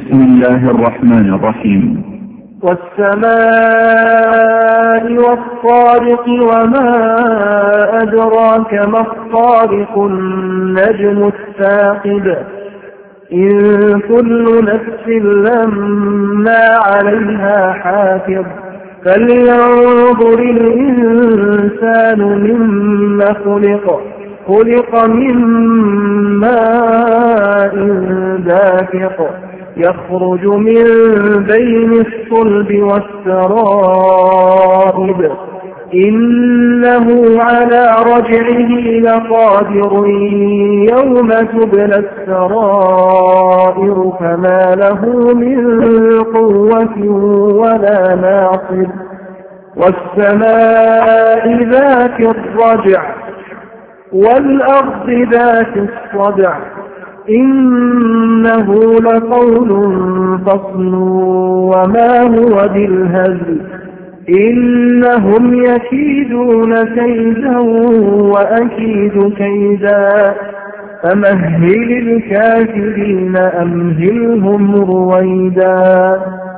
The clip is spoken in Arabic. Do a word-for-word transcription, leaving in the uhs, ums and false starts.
بسم الله الرحمن الرحيم. والسماء والطارق وما أدراك ما الطارق النجم الثاقب إن كل نفس لما عليها حافظ فلينظر الإنسان مما خلق خلق من ماء دافق يخرج من بين الصلب والسرائب إنه على رجعه لقادر يوم تبلى السرائر فما له من قوة ولا ناصر والسماء ذات الرجع والأرض ذات الصدع إنه لقول فصل وما هو بالهزل إنهم يكيدون كيدا وأكيد كيدا فمهل الكافرين أمهلهم رويدا.